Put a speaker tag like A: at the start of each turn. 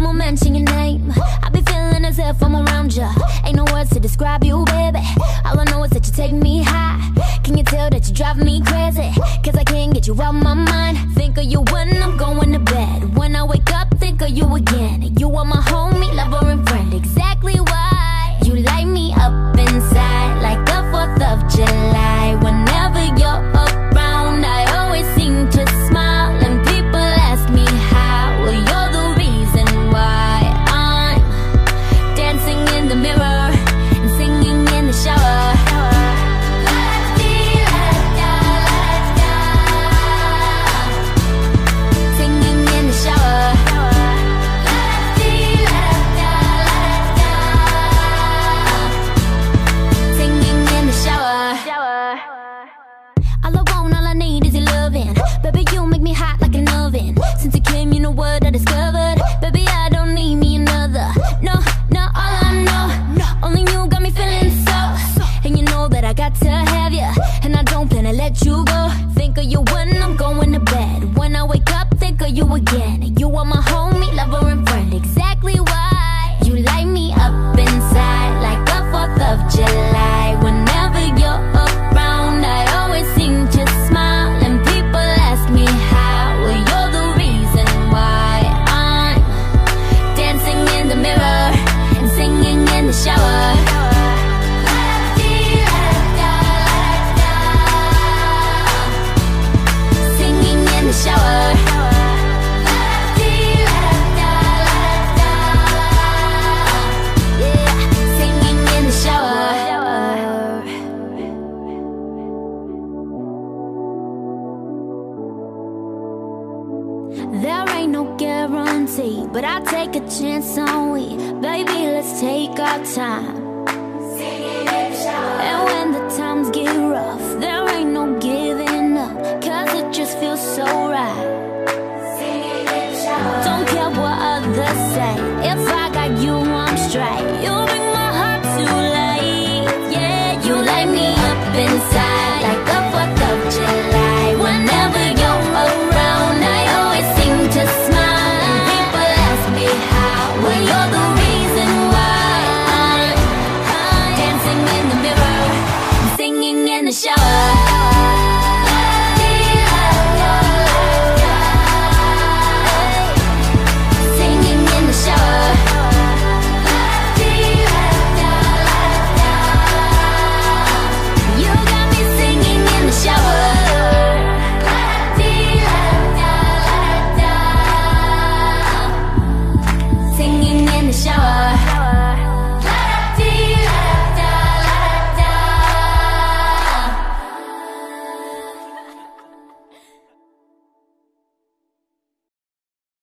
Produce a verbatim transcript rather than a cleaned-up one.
A: moment mention your name, I be feeling as if I'm around you. Ain't no words to describe you, baby. All I know is that you take me high. Can you tell that you drive me crazy? Cause I can't get you out my mind. Think of you when I'm going to bed. When I wake up, think of you again. You are my homie, lover and friend. Exactly why you light me up inside, like the fourth of July. Whenever you're around, I always seem to smile. And people ask me how, well, you're the reason why I'm dancing in the mirror and singing in the shower. Baby, you make me hot like an oven. Since you came, you know what I discovered. Baby, I don't need me another. No, no, all I know, only you got me feeling so. And you know that I got to have you, and I don't plan to let you go. Think of you when I'm going to bed. When I wake up, think of you again. You are my homie, lover and friend. Exactly why you light me up inside, like the fourth of July. Whenever you're around, I always seem to smile. And people ask me how, well, you're the reason why I'm dancing in the mirror and singing in the shower. Singing in the shower. There ain't no guarantee, but I take a chance on we. Baby, let's take our time. And when the times get rough, there ain't no giving up, cause it just feels so right. Don't care what others say, if I got you, I'm straight.